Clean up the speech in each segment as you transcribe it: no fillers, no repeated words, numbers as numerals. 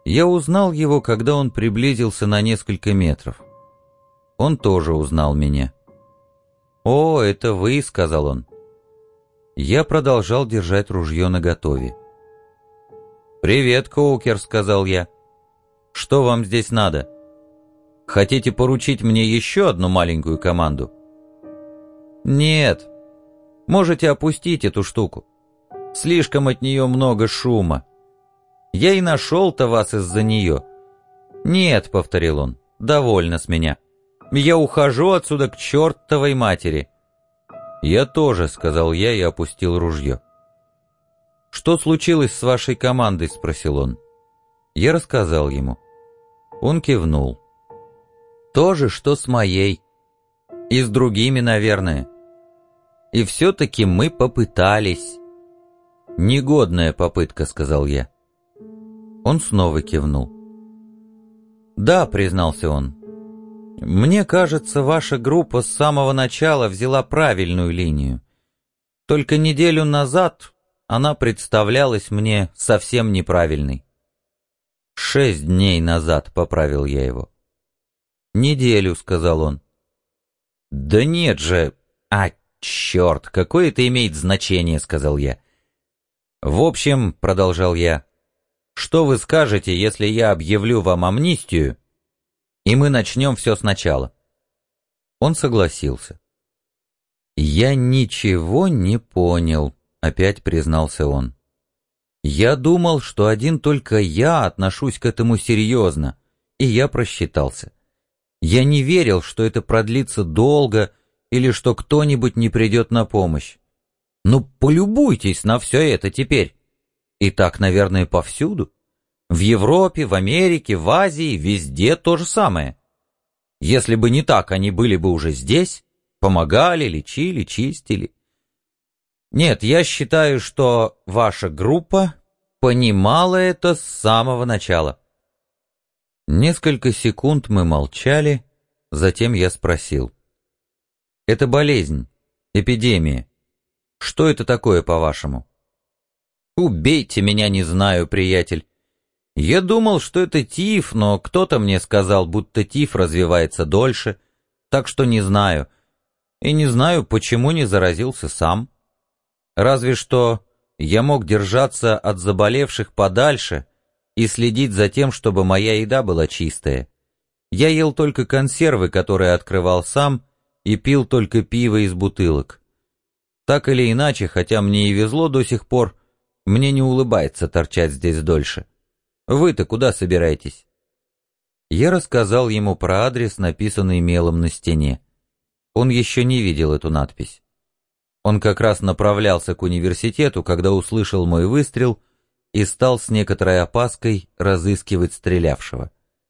Я узнал его, когда он приблизился на несколько метров. Он тоже узнал меня. «О, это вы», — сказал он. Я продолжал держать ружье наготове. «Привет, Коукер», — сказал я. «Что вам здесь надо? Хотите поручить мне еще одну маленькую команду?» «Нет. Можете опустить эту штуку. Слишком от нее много шума. Я и нашел-то вас из-за нее». «Нет», — повторил он, — «довольно с меня. Я ухожу отсюда к чертовой матери». «Я тоже», — сказал я и опустил ружье. «Что случилось с вашей командой?» — спросил он. Я рассказал ему. Он кивнул. «То же, что с моей. И с другими, наверное. И все-таки мы попытались». «Негодная попытка», — сказал я. Он снова кивнул. «Да», — признался он. «Мне кажется, ваша группа с самого начала взяла правильную линию. Только неделю назад она представлялась мне совсем неправильной». 6 дней назад, — поправил я его. «Неделю», — сказал он. «Да нет же! А, черт, какое это имеет значение», — сказал я. «В общем, — продолжал я, — что вы скажете, если я объявлю вам амнистию, и мы начнем все сначала?» Он согласился. «Я ничего не понял», — опять признался он. «Я думал, что один только я отношусь к этому серьезно, и я просчитался. Я не верил, что это продлится долго или что кто-нибудь не придет на помощь. Ну, полюбуйтесь на все это теперь. И так, наверное, повсюду. В Европе, в Америке, в Азии, везде то же самое. Если бы не так, они были бы уже здесь, помогали, лечили, чистили. Нет, я считаю, что ваша группа понимала это с самого начала». Несколько секунд мы молчали, затем я спросил. «Это болезнь, эпидемия. Что это такое, по-вашему?» «Убейте меня, не знаю, приятель. Я думал, что это тиф, но кто-то мне сказал, будто тиф развивается дольше, так что не знаю. И не знаю, почему не заразился сам. Разве что я мог держаться от заболевших подальше и следить за тем, чтобы моя еда была чистая. Я ел только консервы, которые открывал сам, и пил только пиво из бутылок. Так или иначе, хотя мне и везло до сих пор, мне не улыбается торчать здесь дольше. Вы-то куда собираетесь?» Я рассказал ему про адрес, написанный мелом на стене. Он еще не видел эту надпись. Он как раз направлялся к университету, когда услышал мой выстрел и стал с некоторой опаской разыскивать стрелявшего.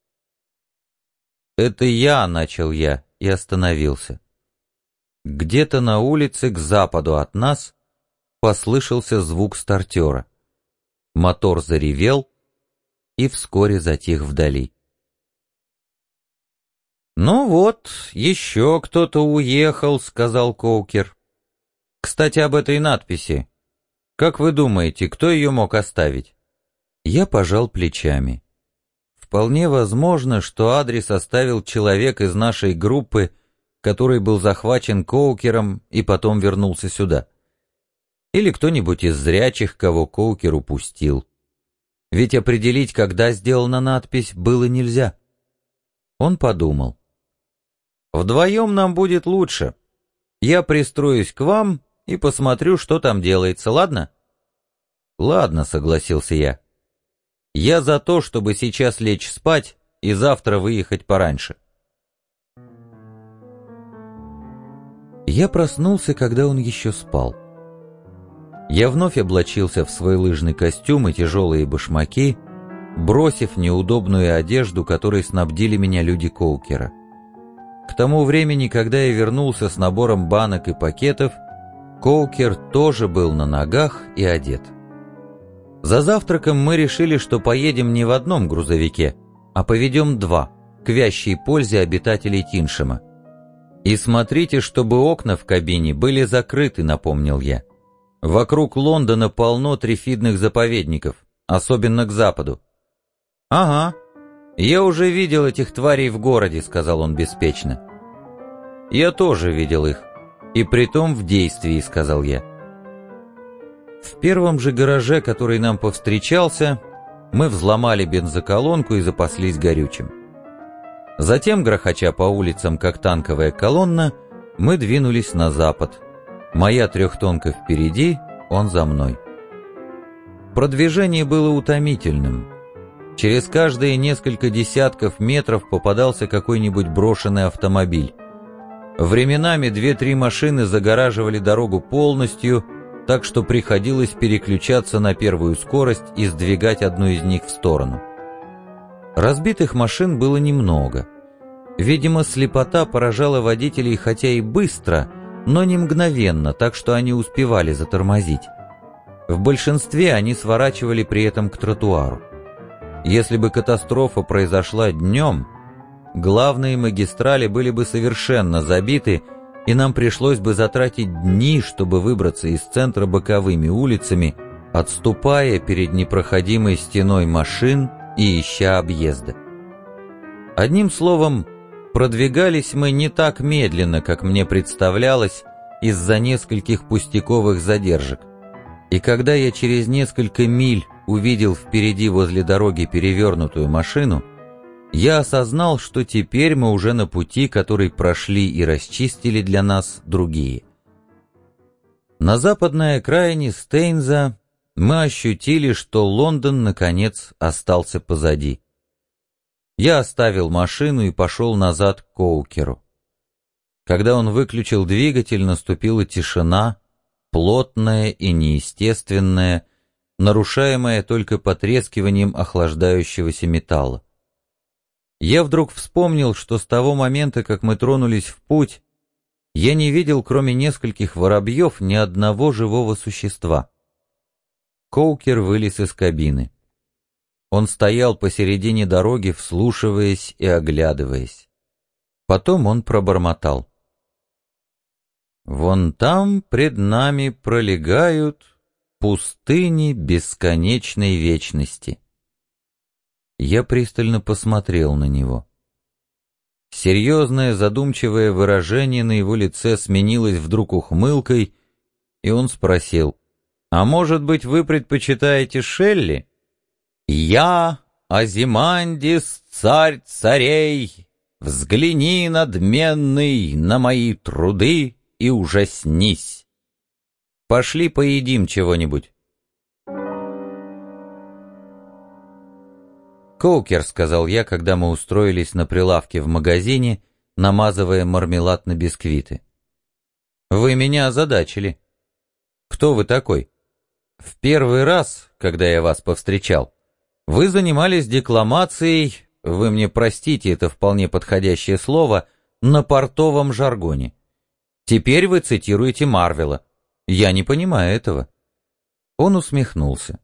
«Это я», — начал я и остановился. Где-то на улице к западу от нас послышался звук стартера. Мотор заревел и вскоре затих вдали. «Ну вот, еще кто-то уехал», — сказал Коукер. «Кстати, об этой надписи. Как вы думаете, кто ее мог оставить?» Я пожал плечами. Вполне возможно, что адрес оставил человек из нашей группы, который был захвачен Коукером и потом вернулся сюда. Или кто-нибудь из зрячих, кого Коукер упустил. Ведь определить, когда сделана надпись, было нельзя. Он подумал. «Вдвоем нам будет лучше. Я пристроюсь к вам и посмотрю, что там делается, ладно?» «Ладно», — согласился я. «Я за то, чтобы сейчас лечь спать и завтра выехать пораньше». Я проснулся, когда он еще спал. Я вновь облачился в свой лыжный костюм и тяжелые башмаки, бросив неудобную одежду, которой снабдили меня люди Коукера. К тому времени, когда я вернулся с набором банок и пакетов, Коукер тоже был на ногах и одет. За завтраком мы решили, что поедем не в одном грузовике, а поведем 2, к вящей пользе обитателей Тиншема. «И смотрите, чтобы окна в кабине были закрыты», — напомнил я. «Вокруг Лондона полно трифидных заповедников, особенно к западу. «Ага, я уже видел этих тварей в городе», — сказал он беспечно. «Я тоже видел их, и притом в действии», — сказал я. В первом же гараже, который нам повстречался, мы взломали бензоколонку и запаслись горючим. Затем, грохоча по улицам, как танковая колонна, мы двинулись на запад. Моя трехтонка впереди, он за мной. Продвижение было утомительным. Через каждые несколько десятков метров попадался какой-нибудь брошенный автомобиль. Временами 2-3 машины загораживали дорогу полностью, так что приходилось переключаться на первую скорость и сдвигать одну из них в сторону. Разбитых машин было немного. Видимо, слепота поражала водителей хотя и быстро, но не мгновенно, так что они успевали затормозить. В большинстве они сворачивали при этом к тротуару. Если бы катастрофа произошла днем, главные магистрали были бы совершенно забиты, и нам пришлось бы затратить дни, чтобы выбраться из центра боковыми улицами, отступая перед непроходимой стеной машин и ища объезда. Одним словом, продвигались мы не так медленно, как мне представлялось, из-за нескольких пустяковых задержек. И когда я через несколько миль увидел впереди возле дороги перевернутую машину, я осознал, что теперь мы уже на пути, который прошли и расчистили для нас другие. На западной окраине Стейнза мы ощутили, что Лондон, наконец, остался позади. Я оставил машину и пошел назад к Коукеру. Когда он выключил двигатель, наступила тишина, плотная и неестественная, нарушаемая только потрескиванием охлаждающегося металла. Я вдруг вспомнил, что с того момента, как мы тронулись в путь, я не видел, кроме нескольких воробьев, ни одного живого существа. Коукер вылез из кабины. Он стоял посередине дороги, вслушиваясь и оглядываясь. Потом он пробормотал: «Вон там пред нами пролегают пустыни бесконечной вечности». Я пристально посмотрел на него. Серьезное задумчивое выражение на его лице сменилось вдруг ухмылкой, и он спросил: «А может быть, вы предпочитаете Шелли?» «Я, Азимандис, царь царей, взгляни, надменный, на мои труды и ужаснись. Пошли поедим чего-нибудь». «Коукер», — сказал я, когда мы устроились на прилавке в магазине, намазывая мармелад на бисквиты. «Вы меня озадачили. Кто вы такой? В первый раз, когда я вас повстречал, вы занимались декламацией, вы мне простите, это вполне подходящее слово, на портовом жаргоне. Теперь вы цитируете Марвела. Я не понимаю этого». Он усмехнулся.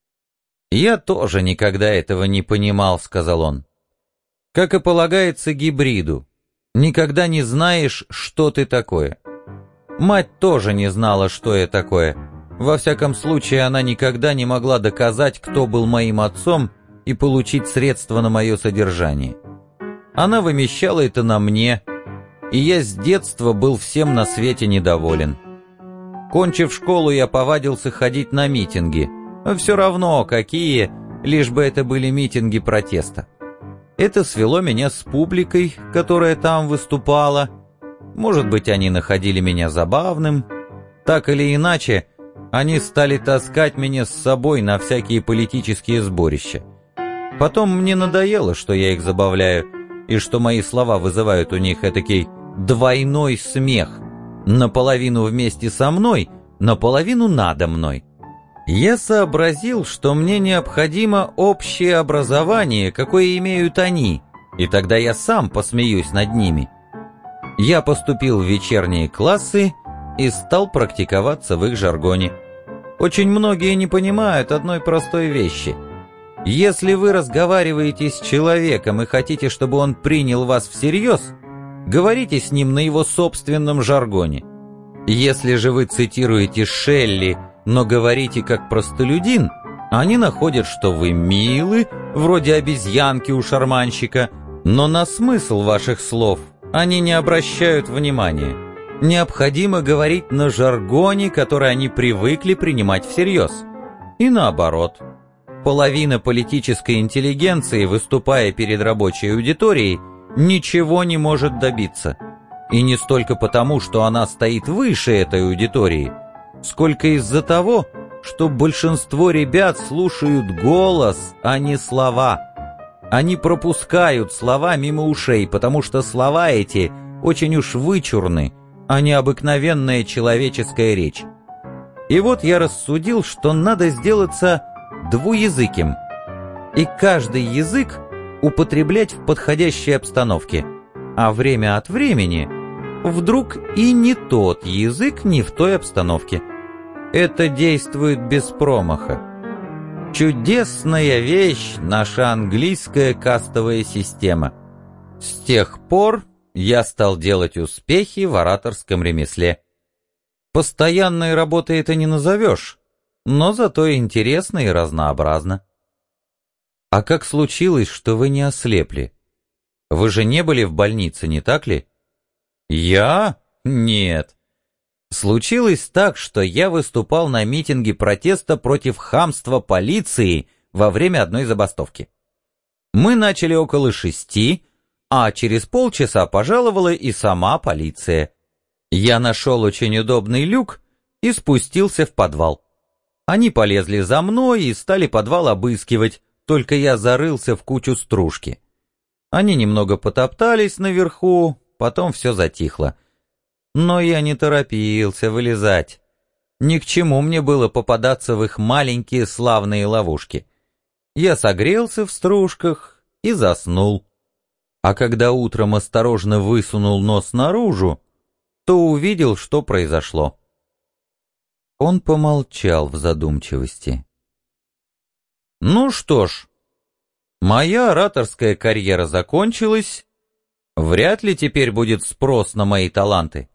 «Я тоже никогда этого не понимал», — сказал он. «Как и полагается гибриду. Никогда не знаешь, что ты такое. Мать тоже не знала, что я такое. Во всяком случае, она никогда не могла доказать, кто был моим отцом, и получить средства на мое содержание. Она вымещала это на мне, и я с детства был всем на свете недоволен. Кончив школу, я повадился ходить на митинги. Все равно, какие, лишь бы это были митинги протеста. Это свело меня с публикой, которая там выступала. Может быть, они находили меня забавным. Так или иначе, они стали таскать меня с собой на всякие политические сборища. Потом мне надоело, что я их забавляю, и что мои слова вызывают у них этакий двойной смех. Наполовину вместе со мной, наполовину надо мной. Я сообразил, что мне необходимо общее образование, какое имеют они, и тогда я сам посмеюсь над ними. Я поступил в вечерние классы и стал практиковаться в их жаргоне. Очень многие не понимают одной простой вещи. Если вы разговариваете с человеком и хотите, чтобы он принял вас всерьез, говорите с ним на его собственном жаргоне. Если же вы цитируете Шелли, но говорите как простолюдин, Они находят, что вы милы, вроде обезьянки у шарманщика, но на смысл ваших слов они не обращают внимания. Необходимо говорить на жаргоне, который они привыкли принимать всерьез. И наоборот. Половина политической интеллигенции, выступая перед рабочей аудиторией, ничего не может добиться. И не столько потому, что она стоит выше этой аудитории, сколько из-за того, что большинство ребят слушают голос, а не слова. Они пропускают слова мимо ушей, потому что слова эти очень уж вычурны, а не обыкновенная человеческая речь. И вот я рассудил, что надо сделаться двуязыким, и каждый язык употреблять в подходящей обстановке, а время от времени вдруг и не тот язык не в той обстановке. Это действует без промаха. Чудесная вещь наша английская кастовая система. С тех пор я стал делать успехи в ораторском ремесле. Постоянной работой это не назовешь, но зато интересно и разнообразно. А как случилось, что вы не ослепли? Вы же не были в больнице, не так ли? Я? Нет. Случилось так, что я выступал на митинге протеста против хамства полиции во время одной забастовки. Мы начали около 6, а через полчаса пожаловала и сама полиция. Я нашел очень удобный люк и спустился в подвал. Они полезли за мной и стали подвал обыскивать, только я зарылся в кучу стружки. Они немного потоптались наверху, потом все затихло. Но я не торопился вылезать. Ни к чему мне было попадаться в их маленькие славные ловушки. Я согрелся в стружках и заснул. А когда утром осторожно высунул нос наружу, то увидел, что произошло. Он помолчал в задумчивости. Ну что ж, моя ораторская карьера закончилась. Вряд ли теперь будет спрос на мои таланты.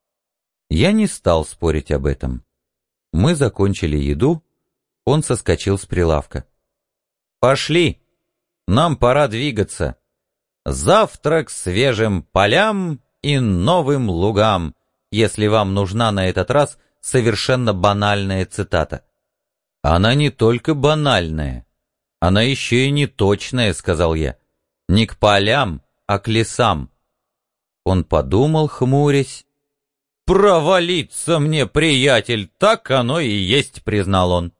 Я не стал спорить об этом. Мы закончили еду, он соскочил с прилавка. «Пошли, нам пора двигаться. Завтра к свежим полям и новым лугам», если вам нужна на этот раз совершенно банальная цитата. «Она не только банальная, она еще и неточная», — сказал я. «Не к полям, а к лесам». Он подумал, хмурясь. «Провалиться мне, приятель, так оно и есть», — признал он.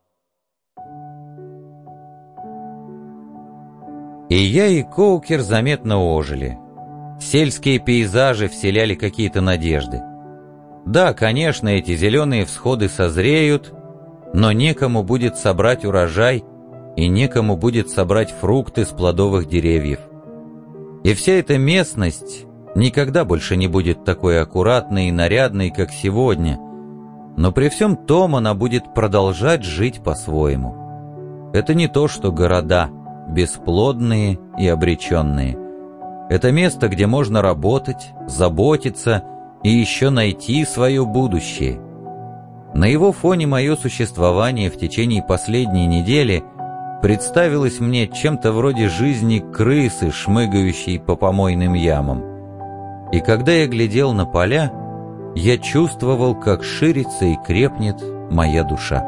И я, и Коукер заметно ожили. Сельские пейзажи вселяли какие-то надежды. Да, конечно, эти зеленые всходы созреют, но некому будет собрать урожай, и некому будет собрать фрукты с плодовых деревьев. И вся эта местность никогда больше не будет такой аккуратной и нарядной, как сегодня, но при всем том она будет продолжать жить по-своему. Это не то, что города, бесплодные и обреченные. Это место, где можно работать, заботиться и еще найти свое будущее. На его фоне мое существование в течение последней недели представилось мне чем-то вроде жизни крысы, шмыгающей по помойным ямам. И когда я глядел на поля, я чувствовал, как ширится и крепнет моя душа.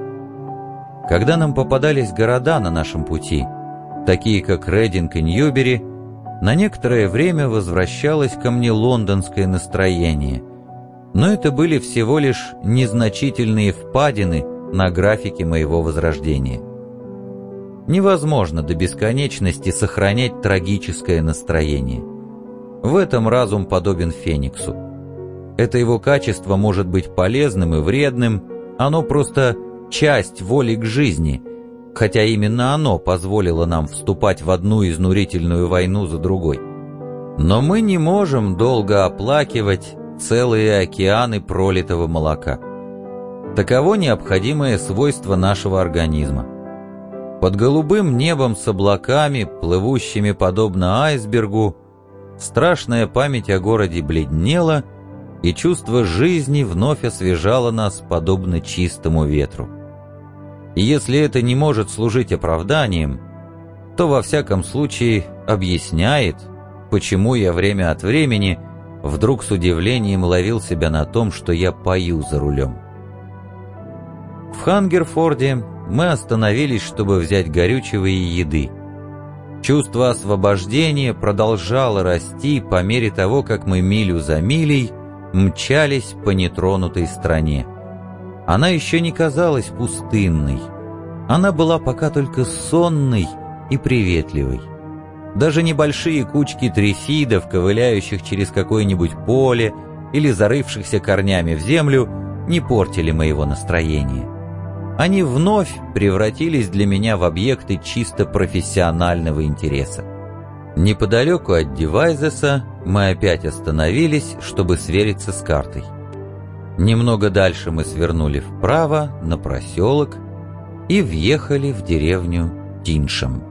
Когда нам попадались города на нашем пути, такие как Рейдинг и Ньюбери, на некоторое время возвращалось ко мне лондонское настроение, но это были всего лишь незначительные впадины на графике моего возрождения. Невозможно до бесконечности сохранять трагическое настроение. В этом разум подобен фениксу. Это его качество может быть полезным и вредным, оно просто часть воли к жизни, хотя именно оно позволило нам вступать в одну изнурительную войну за другой. Но мы не можем долго оплакивать целые океаны пролитого молока. Таково необходимое свойство нашего организма. Под голубым небом с облаками, плывущими подобно айсбергу, страшная память о городе бледнела, и чувство жизни вновь освежало нас, подобно чистому ветру. И если это не может служить оправданием, то во всяком случае объясняет, почему я время от времени вдруг с удивлением ловил себя на том, что я пою за рулем. В Хангерфорде мы остановились, чтобы взять горючего и еды. Чувство освобождения продолжало расти по мере того, как мы милю за милей мчались по нетронутой стране. Она еще не казалась пустынной. Она была пока только сонной и приветливой. Даже небольшие кучки трифидов, ковыляющих через какое-нибудь поле или зарывшихся корнями в землю, не портили моего настроения. Они вновь превратились для меня в объекты чисто профессионального интереса. Неподалеку от Девайзеса мы опять остановились, чтобы свериться с картой. Немного дальше мы свернули вправо на проселок и въехали в деревню Тиншем.